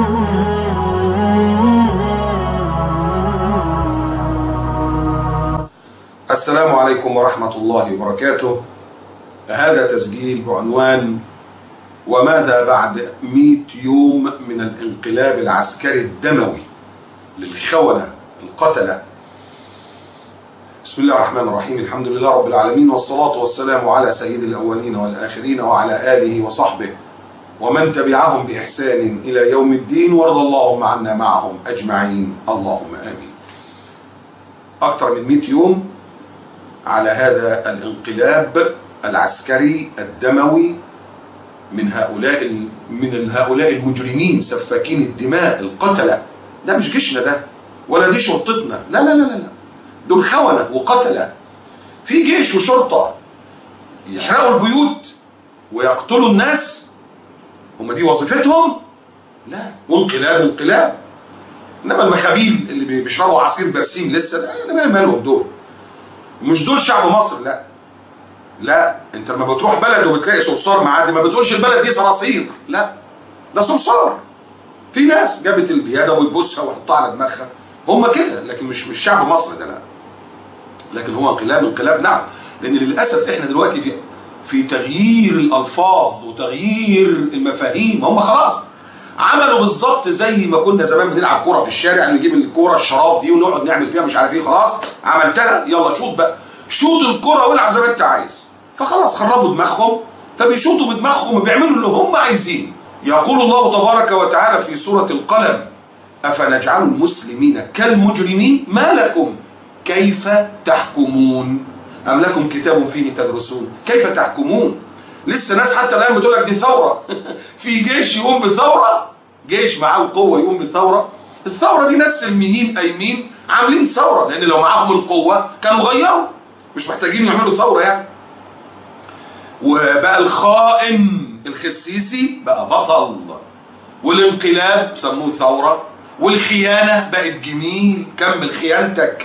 السلام عليكم ورحمة الله وبركاته. هذا تسجيل بعنوان: وماذا بعد 100 يوم من الانقلاب العسكري الدموي للخونة القتلة. بسم الله الرحمن الرحيم، الحمد لله رب العالمين، والصلاة والسلام على سيد الأولين والآخرين وعلى آله وصحبه ومن تبعهم بإحسان إلى يوم الدين، وارض اللهم عنا معهم أجمعين، اللهم آمين. أكثر من 100 يوم على هذا الانقلاب العسكري الدموي من هؤلاء المجرمين سفاكين الدماء القتلة. ده مش جيشنا ده، ولا دي شرطتنا، لا لا لا لا، دول خونة وقتلة. في جيش وشرطة يحرقوا البيوت ويقتلوا الناس، هم دي وظيفتهم؟ لا، وانقلاب. انما المخابيل اللي بيشربوا عصير برسيم لسه، ده مالهم دول؟ مش دول شعب مصر، لا. انت لما بتروح بلد وبتلاقي صرصار معدي ما بتقولش البلد دي صراصير، لا، ده صرصار. في ناس جابت البياده وتبوسها وتحطها على دماغها، هم كده، لكن مش شعب مصر ده، لا. لكن هو انقلاب نعم، لان للاسف احنا دلوقتي في تغيير الالفاظ وتغيير المفاهيم. هم خلاص عملوا بالظبط زي ما كنا زمان بنلعب كوره في الشارع، نجيب الكوره الشراب دي ونقعد نعمل فيها مش عارف ايه، خلاص عملتها، يلا شوط بقى، شوط الكوره والعب زي ما انت عايز. فخلاص خربوا دماغهم، فبيشوطوا بدماغهم وبيعملوا اللي هم عايزين. يقول الله تبارك وتعالى في سورة القلم: أفنجعل المسلمين كالمجرمين ما لكم كيف تحكمون أم لكم كتاب فيه تدرسون. كيف تحكمون؟ لسه ناس حتى الآن بتقول لك دي ثورة. في جيش يقوم بثورة، جيش معاه القوة يقوم بثورة. الثورة دي ناس سلميين قايمين عاملين ثورة، لأن لو معاهم القوة كانوا غيروا، مش محتاجين يعملوا ثورة يعني. وبقى الخائن الخسيسي بقى بطل، والانقلاب سموه ثورة، والخيانة بقت جميل. كمل خيانتك،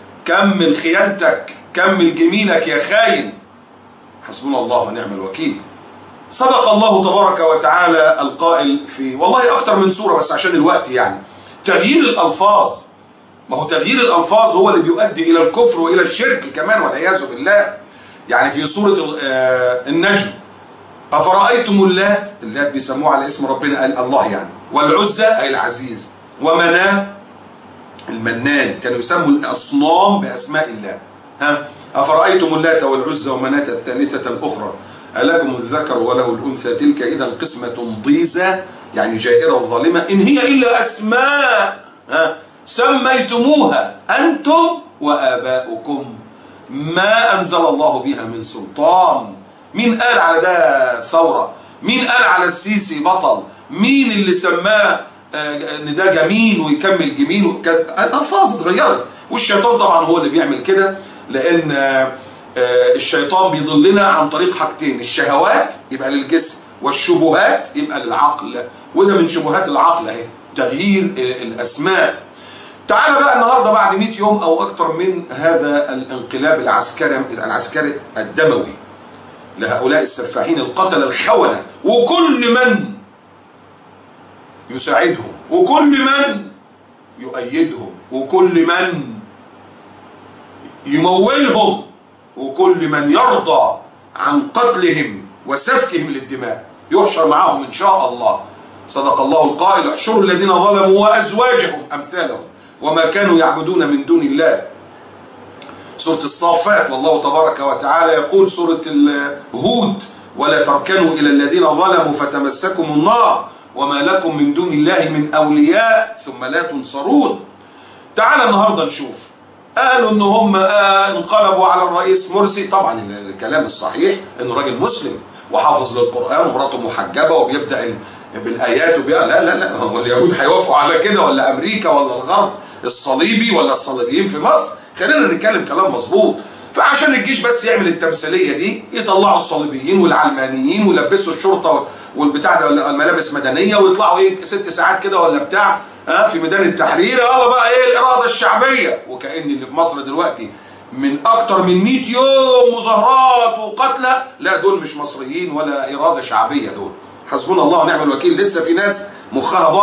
كمل جميلك يا خاين. حسبنا الله ونعم الوكيل. صدق الله تبارك وتعالى القائل في والله أكتر من سورة، بس عشان الوقت يعني. تغيير الألفاظ، ما هو تغيير الألفاظ هو اللي بيؤدي إلى الكفر وإلى الشرك كمان والعياذ بالله. يعني في سورة النجم: أفرأيتم اللات بيسموه على اسم ربنا الله يعني، والعزى أي العزيز، ومناه المنان، كانوا يسموا الأصنام بأسماء الله. أفرأيتم اللات والعزى ومناة الثالثة الأخرى ألكم الذكر وله الأنثى تلك إذا قسمة ضيزى، يعني جائرة ظالمة، إن هي إلا أسماء سميتموها أنتم وآباؤكم ما أنزل الله بها من سلطان. مين قال على ده ثورة؟ مين قال على السيسي بطل؟ مين اللي سماه ان ده جميل ويكمل جميل وكذا؟ الألفاظ اتغيرت، والشيطان طبعا هو اللي بيعمل كده، لأن الشيطان بيضلنا عن طريق حاجتين: الشهوات يبقى للجسم، والشبهات يبقى للعقل، وده من شبهات العقل اهي، تغيير الأسماء. تعال بقى النهارده بعد 100 يوم او اكتر من هذا الانقلاب العسكري الدموي لهؤلاء السفاحين القتلة الخونة، وكل من يساعدهم، وكل من يؤيدهم، وكل من يمولهم، وكل من يرضى عن قتلهم وسفكهم للدماء يحشر معهم ان شاء الله. صدق الله القائل: احشروا الذين ظلموا وازواجهم امثالهم وما كانوا يعبدون من دون الله. سورة الصافات، والله تبارك وتعالى يقول سورة هود: ولا تركنوا إلى الذين ظلموا فتمسكم النار وما لكم من دون الله من أولياء ثم لا تنصرون. تعال النهاردة نشوف. قالوا إن هم انقلبوا على الرئيس مرسي. طبعا الكلام الصحيح إنه راجل مسلم وحافظ للقرآن ومراته محجبة وبيبدأ بالآيات لا هو اليهود هيوافقوا على كده؟ ولا أمريكا ولا الغرب الصليبي ولا الصليبيين في مصر؟ خلينا نتكلم كلام مظبوط. فعشان الجيش بس يعمل التمثيليه دي، يطلعوا الصليبيين والعلمانيين ويلبسوا الشرطه والبتاع ده ملابس مدنيه، ويطلعوا 6 ساعات كده ولا بتاع في ميدان التحرير، يلا بقى الاراده الشعبيه. وكأن اللي في مصر دلوقتي من اكتر من 100 يوم مظاهرات وقتلى، لا دول مش مصريين ولا اراده شعبيه، دول حسبنا الله ونعم الوكيل. لسه في ناس مخها ضارب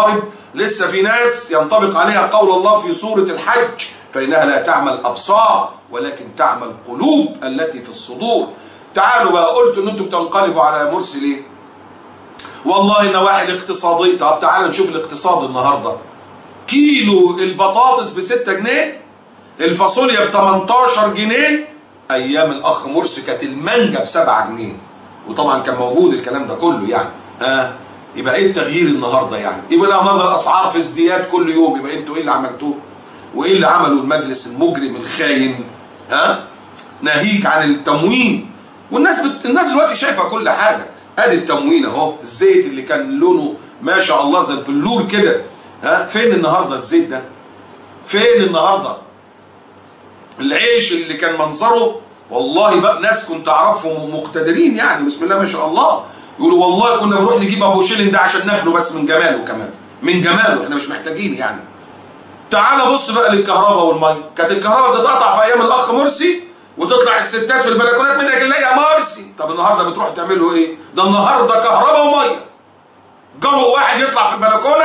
لسه في ناس ينطبق عليها قول الله في سورة الحج: فإنها لا تعمى الأبصار ولكن تعمى القلوب التي في الصدور. تعالوا بقى، قلت ان انتم بتنقلبوا على مرسي ليه؟ والله النواحي الاقتصادية. طب تعالوا نشوف الاقتصاد النهارده. كيلو البطاطس ب6 جنيه، الفاصوليا ب 18 جنيه. ايام الاخ مرسي كانت المانجا ب7 جنيه، وطبعا كان موجود الكلام ده كله يعني. يبقى ايه التغيير النهارده يعني؟ يبقى النهارده الاسعار في ازدياد كل يوم. يبقى انتوا ايه اللي عملتوه؟ وايه اللي عمله المجلس المجرم الخاين؟ ناهيك عن التموين. الناس دلوقتي شايفه كل حاجه. ادي التموين اهو، الزيت اللي كان لونه ما شاء الله زي البلور كده، فين النهارده الزيت ده؟ فين النهارده؟ العيش اللي كان منظره والله بقى ناس كنت اعرفهم مقتدرين يعني بسم الله ما شاء الله، يقولوا والله كنا بنروح نجيب ابو شيلين ده عشان ناكله بس من جماله، كمان من جماله احنا مش محتاجين يعني. تعال بص بقى للكهرباء والميه. كانت الكهرباء بتتقطع في ايام الاخ مرسي وتطلع الستات في البلكونات منك نلاقي يا مرسي. طب النهارده بتروحوا تعملوا ايه؟ ده النهارده كهرباء وميه. جو واحد يطلع في البلكونه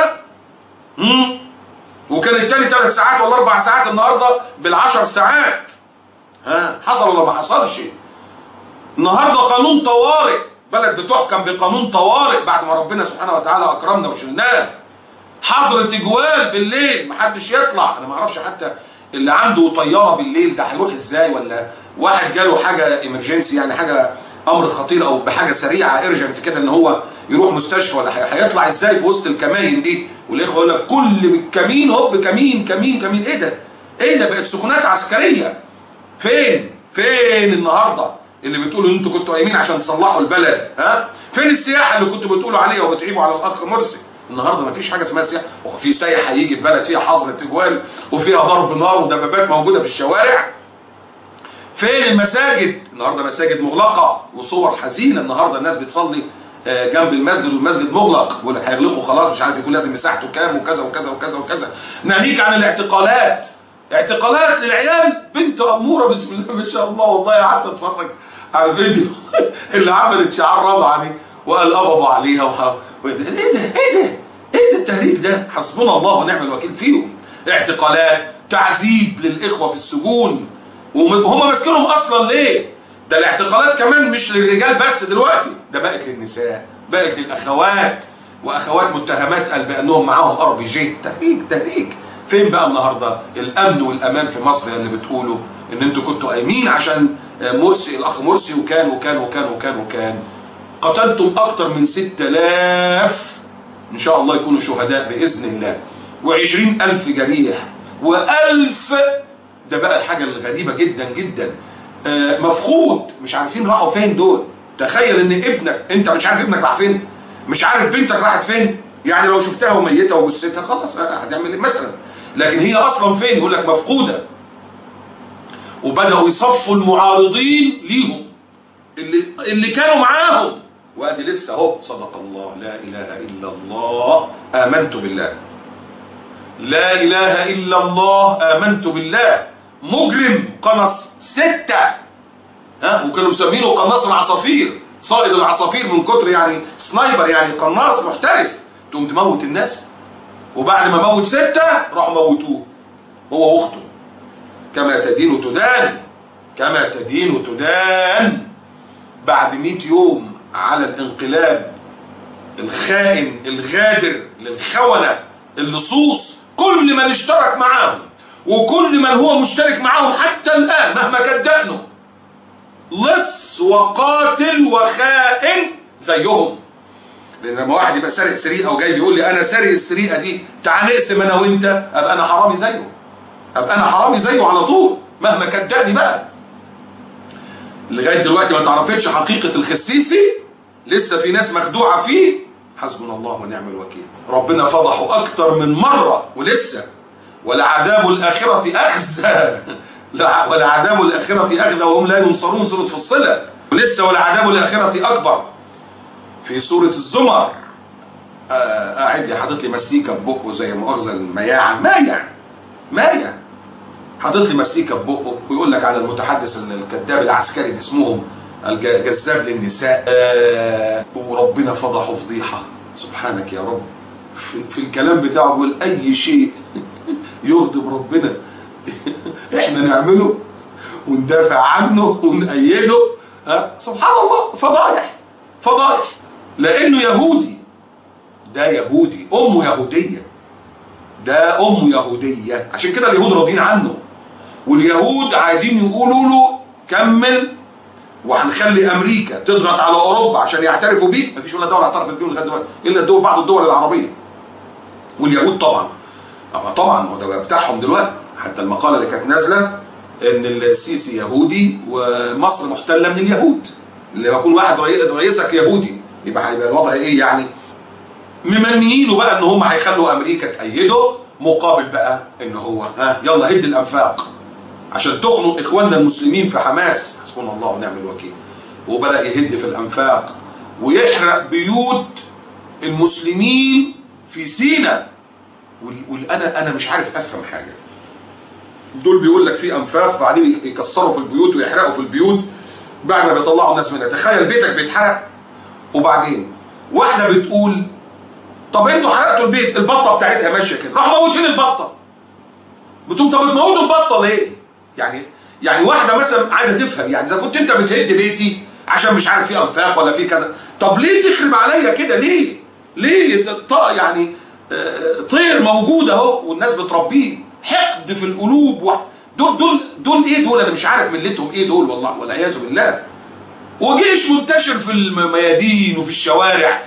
وكان التاني 3 ساعات ولا 4 ساعات، النهارده بال10 ساعات. حصل ولا ما حصلش؟ النهارده قانون طوارئ، بلد بتحكم بقانون طوارئ بعد ما ربنا سبحانه وتعالى اكرمنا وشلناه. حظر تجوال بالليل، محدش يطلع. انا ما اعرفش حتى اللي عنده طياره بالليل ده هيروح ازاي، ولا واحد جاله حاجه ايمرجنسي يعني حاجه امر خطير او بحاجه سريعه ايرجنت كده ان هو يروح مستشفى، ولا هيطلع ازاي في وسط الكماين دي؟ والاخوه يقول لك كل كمين هوب كمين كمين كمين. ايه ده؟ ايه ده؟ بقت سكونات عسكريه. فين النهارده اللي بتقولوا ان انتوا كنتوا قايمين عشان تصلحوا البلد؟ فين السياحه اللي كنتوا بتقولوا عليها وبتعيبوا على الاخ مرسي؟ النهارده ما فيش حاجه اسمها سياحه. هو في سايح هيجي في بلد فيها حظر تجوال وفيها ضرب نار ودبابات موجوده في الشوارع؟ فين المساجد؟ النهارده مساجد مغلقه وصور حزينه. النهارده الناس بتصلي جنب المسجد والمسجد مغلق، بيقول لك هيغلقوا خلاص مش عارف يكون لازم مساحته كام وكذا وكذا وكذا وكذا. ناهيك عن الاعتقالات. اعتقالات للعيال بنت اموره بسم الله ما شاء الله. والله قعدت اتفرج على الفيديو اللي عملت شعار رابعه دي وقال قبضوا عليها ايه ده التهريج ده؟ حسبنا الله ونعم الوكيل فيهم. اعتقالات، تعذيب للاخوه في السجون، وهم ماسكينهم اصلا ليه؟ ده الاعتقالات كمان مش للرجال بس دلوقتي، ده بقت للنساء، بقت للاخوات، واخوات متهمات قال بانهم معاهم RPG. تهريج. فين بقى النهارده الامن والامان في مصر اللي بتقولوا ان انتوا كنتوا قايمين عشان مرسي الاخ مرسي وكان وكان وكان وكان وكان؟ قتلتم اكتر من 6000 ان شاء الله يكونوا شهداء باذن الله، و20,000 جريح، و1000. ده بقى الحاجه الغريبه جدا جدا، مفقود مش عارفين راحوا فين دول. تخيل ان ابنك، انت مش عارف ابنك راح فين، مش عارف بنتك راحت فين. يعني لو شفتها وميته وجثتها خلاص هتعمل ايه مثلا، لكن هي اصلا فين؟ يقول لك مفقوده. وبداوا يصفوا المعارضين ليهم اللي كانوا معاهم، وادي لسه اهو. صدق الله. لا اله الا الله امنت بالله. لا اله الا الله امنت بالله. مجرم قنص 6، وكانوا مسمينه قناص العصافير، صائد العصافير من كتر يعني سنايبر يعني قناص محترف. تقوم تموت الناس، وبعد ما موت 6 راحوا موتوه هو واخته. كما تدين تدان، كما تدين تدان. بعد 100 يوم على الانقلاب الخائن الغادر للخونة اللصوص، كل من اشترك معاهم وكل من هو مشترك معاهم حتى الآن مهما كان دقنه لص وقاتل وخائن زيهم. لأن لما واحد يبقى سارق سرقة وجاي بيقول لي أنا سارق السرقة دي تعال نقسم أنا وأنت، أبقى أنا حرامي زيه، أبقى أنا حرامي زيه على طول مهما كان دقني بقى. لغاية دلوقتي ما تعرفتش حقيقة الخسيسي، لسه في ناس مخدوعة فيه. حسبنا الله ونعم الوكيل. ربنا فضحه أكتر من مرة ولسه. ولعذاب الآخرة أخزى ولعذاب الآخرة أخزى وهم لا ينصرون. سورة فصلت. ولسه ولعذاب الآخرة أكبر. في سورة الزمر قاعد حاطط لي مسيكة ببقه زي مؤاخذة المياعة، مايع حاطط لي مسيكة ببقه ويقول لك على المتحدث الكذاب العسكري باسمهم الجذاب للنساء. وربنا فضحه فضيحة. سبحانك يا رب. في الكلام بتاعه بيقول اي شيء يغضب ربنا احنا نعمله وندافع عنه ونأيده. سبحان الله، فضايح فضايح، لانه يهودي. ده يهودي، امه يهوديه، ده امه يهوديه، عشان كده اليهود راضين عنه، واليهود عايزين يقولوا له كمل وهنخلي امريكا تضغط على اوروبا عشان يعترفوا بيك. مفيش ولا دوله اعترفت بيهم لغايه دلوقتي الا بعض الدول العربيه. واليهود طبعا هو ده بتاعهم دلوقتي. حتى المقاله اللي كانت نازله ان السيسي يهودي ومصر محتله من اليهود. لما يكون واحد رئيسك يهودي يبقى الوضع ايه يعني؟ ممنيينه بقى ان هم هيخلوا امريكا تأيده مقابل بقى ان هو يلا هد الانفاق عشان تخنق اخواننا المسلمين في حماس. حسبنا الله ونعم الوكيل. وبدأ يهد في الانفاق ويحرق بيوت المسلمين في سيناء. انا مش عارف افهم حاجه. دول بيقول لك في انفاق، فقاعدين يكسروا في البيوت ويحرقوا في البيوت بعد ما بيطلعوا الناس منها. تخيل بيتك بيتحرق وبعدين واحده بتقول طب انتوا حرقتوا البيت، البطه بتاعتها ماشيه كده، راح موتين البطه. بتقوم طب بتموتوا البطه ليه؟ يعني واحده مثلا عايزه تفهم، يعني اذا كنت انت بتهد بيتي عشان مش عارف في انفاق ولا في كذا، طب ليه تخرب عليا كده؟ ليه يعني طير موجود اهو والناس بتربيه، حقد في القلوب. دول ايه دول؟ انا مش عارف ملتهم ايه دول والله والعياذ بالله. وجيش منتشر في الميادين وفي الشوارع،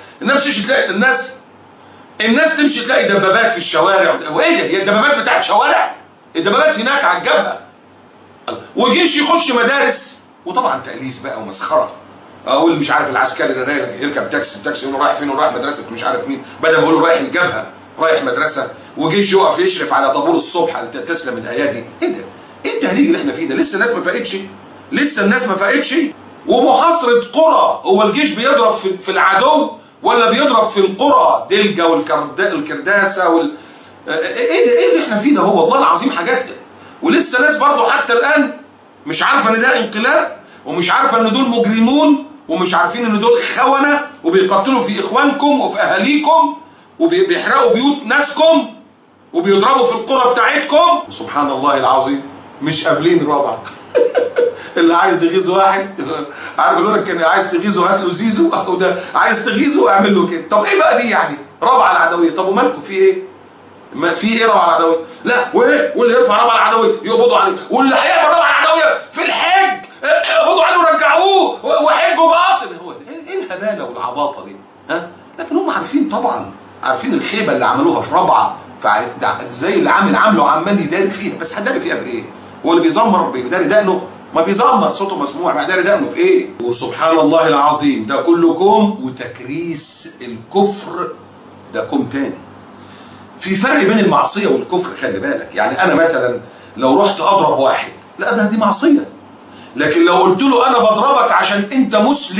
الناس تمشي تلاقي دبابات في الشوارع. وايه ده؟ هي الدبابات بتاعت شوارع؟ الدبابات هناك على الجبهه. وجيش يخش مدارس، وطبعا تأليس بقى ومسخره. اقول مش عارف العسكري يركب تاكسي يقول له رايح فين؟ ورايح مدرسه مش عارف مين، بدل ما يقول له رايح الجبهه رايح مدرسه. وجيش يقف يشرف على طابور الصبح. تسلم الايادي. ايه ده؟ ايه التهريج اللي احنا فيه ده؟ لسه الناس ما فاقتش. ومحاصره قرى. هو الجيش بيضرب في العدو ولا بيضرب في القرى؟ دلجة والكرداسه ايه ده؟ ايه اللي احنا فيه ده؟ هو والله العظيم حاجات. ولسه ناس برضه حتى الان مش عارفه ان ده انقلاب، ومش عارفه ان دول مجرمون، ومش عارفين ان دول خونه وبيقتلوا في اخوانكم وفي اهاليكم وبيحرقوا بيوت ناسكم وبيضربوا في القرى بتاعتكم. سبحان الله العظيم، مش قابلين رابع. اللي عايز يغيظ واحد عارف يقول لك كان عايز تغيظه هات له زيزو، او ده عايز تغيظه اعمل له كده. طب ايه بقى دي يعني؟ رابعه العدويه. طب ومالكم في ايه؟ ما في ايه رابعه العدويه؟ لا وايه؟ واللي يرفع رابعه العدويه يقبضوا عليه، واللي هيعمل رابعه العدويه في الحج يقبضوا عليه ورجعوه وحجه باطل. هو ايه الهباله والعباطه دي؟ لكن هم عارفين طبعا، عارفين الخيبه اللي عملوها في رابعه، زي اللي عامله وعمال يداري فيها. بس هداري فيها بايه؟ هو اللي بيزمر بيداري دقنه؟ ما بيزمر صوته مسموع، بيداري دقنه في ايه؟ وسبحان الله العظيم، ده كله كوم. وتكريس الكفر ده كوم تاني. في فرق بين المعصيه والكفر، خلي بالك. يعني انا مثلا لو رحت اضرب واحد، لا دي معصيه. لكن لو قلت له انا بضربك عشان انت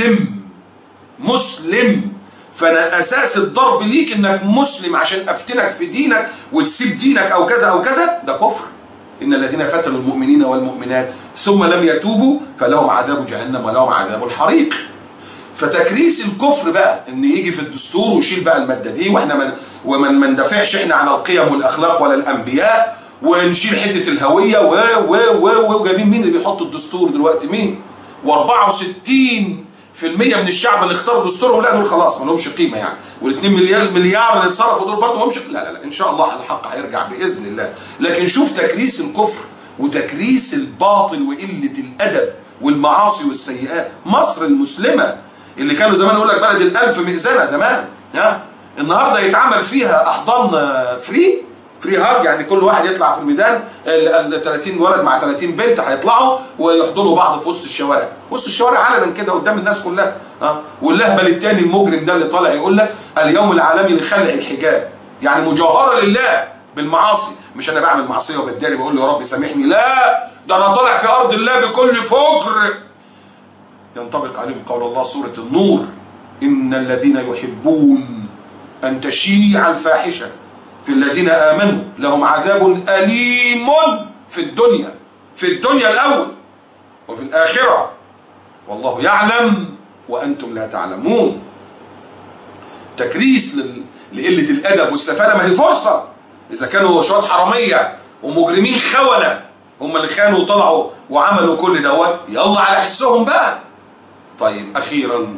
مسلم، فانا اساس الضرب ليك انك مسلم عشان افتنك في دينك وتسيب دينك او كذا او كذا، ده كفر. ان الذين فتنوا المؤمنين والمؤمنات ثم لم يتوبوا فلهم عذاب جهنم ولهم عذاب الحريق. فتكريس الكفر بقى ان يجي في الدستور ويشيل بقى الماده دي، واحنا ما ندافعش احنا عن القيم والاخلاق ولا الانبياء، ونشيل حته الهويه وجايبين مين اللي بيحط الدستور دلوقتي؟ مين؟ و64% من الشعب اللي اختاروا دستورهم لا دول خلاص ما لهمش قيمه يعني. وال2 مليار اللي اتصرفوا دول برضه ما لهمش. لا ان شاء الله الحق هيرجع باذن الله. لكن شوف تكريس الكفر وتكريس الباطل وقله الادب والمعاصي والسيئات. مصر المسلمه اللي كانوا زمان يقول لك بلد ال1000 مئذنه زمان، النهارده يتعمل فيها احضان فري هاج، يعني كل واحد يطلع في الميدان، ال 30 ولد مع 30 بنت هيطلعوا ويحضنوا بعض في وسط الشوارع علنا كده قدام الناس كلها. واللهبل الثاني المجرم ده اللي طالع يقول لك اليوم العالمي لخلع الحجاب، يعني مجاهره لله بالمعاصي. مش انا بعمل معصيه وبتداري بقول له يا رب سامحني، لا ده انا طالع في ارض الله بكل فجر. ينطبق عليهم قول الله سوره النور: ان الذين يحبون ان تشيع الفاحشه في الذين آمنوا لهم عذاب أليم في الدنيا الأول وفي الآخرة والله يعلم وأنتم لا تعلمون. تكريس لقله الادب والسفاله، ما هي فرصه. اذا كانوا شويه حراميه ومجرمين خونه هم اللي خانوا وطلعوا وعملوا كل دوت، يلا على حسهم بقى. طيب اخيرا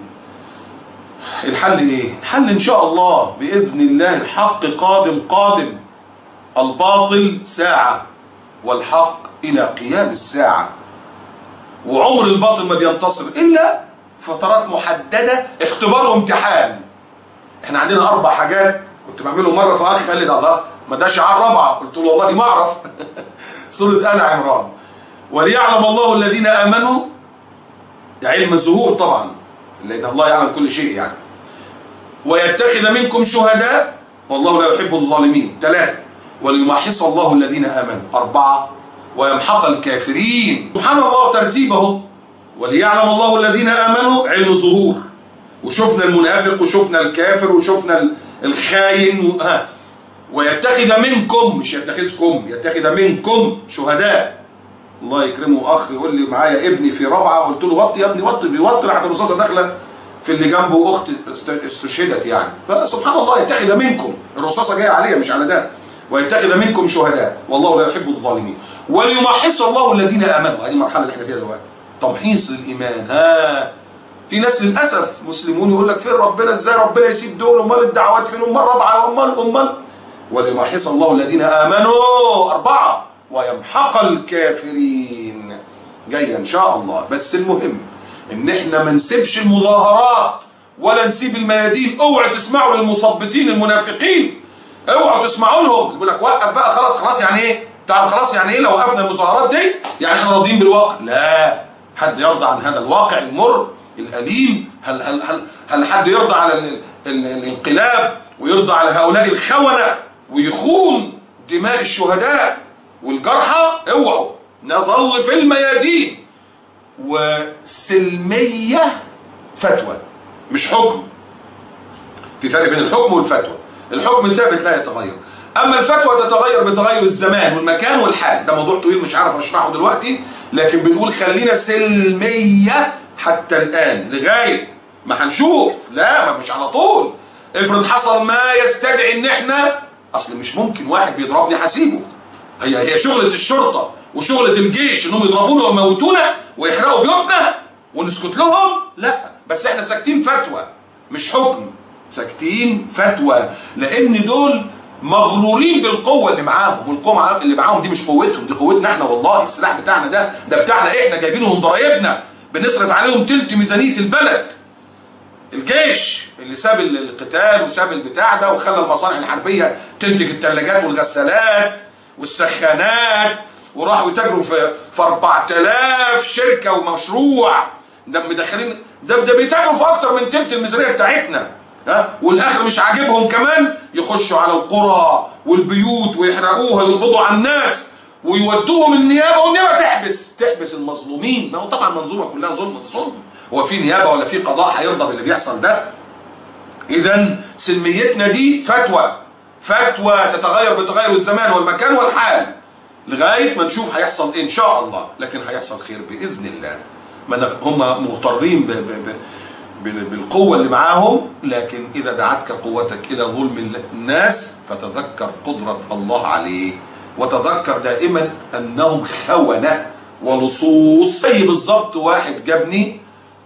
الحل ايه؟ الحل ان شاء الله باذن الله الحق قادم. الباطل ساعه والحق الى قيام الساعه، وعمر الباطل ما بينتصر الا فترات محدده، اختبار وامتحان. احنا عندنا 4 حاجات كنت بعملهم مره، فاخ قال لي ده الله ما ده شعار رابعه، قلت له والله ما اعرف. سوره ال عمران، وليعلم الله الذين امنوا، علم الظهور طبعا لان الله يعلم كل شيء يعني، ويتخذ منكم شهداء والله لا يحب الظالمين 3، وليمحص الله الذين امنوا 4، ويمحق الكافرين. سبحان الله ترتيبه، وليعلم الله الذين امنوا علم ظهور، وشفنا المنافق وشفنا الكافر وشفنا الخاين ويتخذ منكم، مش يتخذكم، يتخذ منكم شهداء. الله يكرمه اخ يقول لي معايا ابني في رابعه، قلت له وطي يا ابني وطي، بيوطي راحت الرصاصه داخله في اللي جنبه، اخت استشهدت يعني. فسبحان الله يتخذ منكم، الرصاصه جايه عليها مش على ده. ويتخذ منكم شهداء والله لا يحب الظالمين، وليمحص الله الذين امنوا. هذه المرحله اللي احنا فيها دلوقتي، تمحيص الايمان. في ناس للاسف مسلمون يقول لك فين ربنا، ازاي ربنا يسيب دول، امال الدعوات فين، امال رابعه، امال وليمحص الله الذين امنوا 4، ويمحق الكافرين. جايه ان شاء الله. بس المهم ان احنا ما نسيبش المظاهرات ولا نسيب الميادين. اوعوا تسمعوا للمثبطين المنافقين، اوعوا تسمعوا لهم. يقول لك وقف بقى، خلاص يعني ايه؟ تعرف خلاص يعني ايه لو وقفنا المظاهرات دي؟ يعني احنا راضيين بالواقع؟ لا، حد يرضى عن هذا الواقع المر الأليم؟ هل حد يرضى على الانقلاب ويرضى على هؤلاء الخونة ويخون دماء الشهداء والجرحى؟ اوعوا، نظل في الميادين. وسلمية فتوى مش حكم، في فرق بين الحكم والفتوى. الحكم ثابت لا يتغير، اما الفتوى تتغير بتغير الزمان والمكان والحال. ده موضوع طويل مش عارف اشرحه دلوقتي، لكن بنقول خلينا سلمية حتى الان لغاية ما هنشوف. لا، ما مش على طول. افرض حصل ما يستدعي ان احنا، اصل مش ممكن واحد بيضربني هسيبه. هي شغلة الشرطة وشغلة الجيش انهم يضربونا ويموتونا ويحرقوا بيوتنا ونسكت لهم؟ لا، بس احنا ساكتين فتوى مش حكم، ساكتين فتوى، لان دول مغرورين بالقوة اللي معاهم، والقوة اللي معاهم دي مش قوتهم، دي قوتنا احنا. والله السلاح بتاعنا ده بتاعنا احنا، جايبينه من ضرايبنا، بنصرف عليهم تلت ميزانية البلد. الجيش اللي ساب القتال وساب البتاع ده وخلى المصانع الحربية تنتج الثلاجات والغسالات والسخانات، وراحوا يتاجروا في 4000 شركة ومشروع. ده مدخلين، ده بيتاجروا في اكتر من تلت الميزانية بتاعتنا. والاخر مش عاجبهم كمان يخشوا على القرى والبيوت ويحرقوها ويقبضوا على الناس ويودوهم النيابه، والنيابه تحبس المظلومين. ما هو طبعا منظومه كلها ظلم. هو في نيابه ولا في قضاء هيرضى باللي بيحصل ده؟ اذا سلميتنا دي فتوى تتغير بتغير الزمان والمكان والحال لغايه ما نشوف هيحصل ايه ان شاء الله. لكن هيحصل خير باذن الله. هم مغترين بالقوة اللي معاهم، لكن إذا دعتك قوتك إلى ظلم الناس فتذكر قدرة الله عليه، وتذكر دائما أنهم خونة ولصوص. زي بالظبط واحد جابني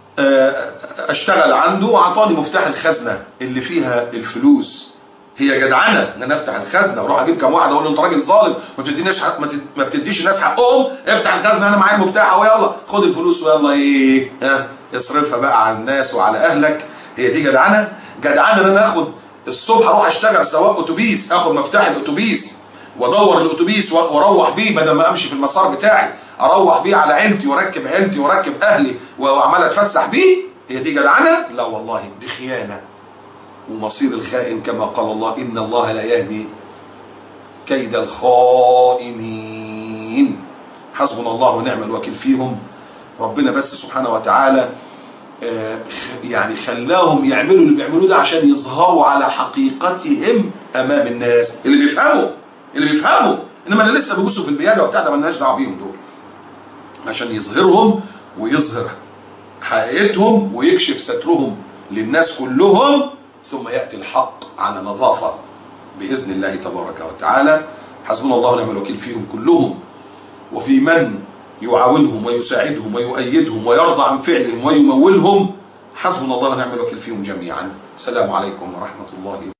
أشتغل عنده وأعطاني مفتاح الخزنة اللي فيها الفلوس. هي جدعنة إن أنا أفتح الخزنة وأروح أجيب كام واحد أقول له أنت راجل ظالم ما بتديش الناس حقهم، افتح الخزنة أنا معايا المفتاح أهو، يلا خد الفلوس ويلا إيه اصرفها بقى على الناس وعلى اهلك. هي دي جدعنه؟ جدعنه ان انا اخد الصبح اروح اشتغل سواق اتوبيس، اخد مفتاح الاتوبيس وادور الاتوبيس واروح بيه بدل ما امشي في المسار بتاعي، اروح بيه على عيلتي واركب عيلتي واركب اهلي وعمال اتفسح بيه؟ هي دي جدعنه؟ لا والله، دي خيانه. ومصير الخائن كما قال الله ان الله لا يهدي كيد الخائنين. حسبنا الله ونعم الوكيل فيهم. ربنا بس سبحانه وتعالى يعني خلاهم يعملوا اللي بيعملوه ده عشان يظهروا على حقيقتهم امام الناس اللي بيفهموا. انما اللي لسه بيبصوا في البياده وبتاع ده مالناش دعوه بيهم دول، عشان يظهرهم ويظهر حقيقتهم ويكشف سترهم للناس كلهم، ثم ياتي الحق على نظافة بإذن الله تبارك وتعالى. حسبنا الله ونعم الوكيل فيهم كلهم، وفي من يعاونهم ويساعدهم ويؤيدهم ويرضى عن فعلهم ويمولهم. حسبنا الله ونعم الوكيل فيهم جميعا. السلام عليكم ورحمة الله وبركاته.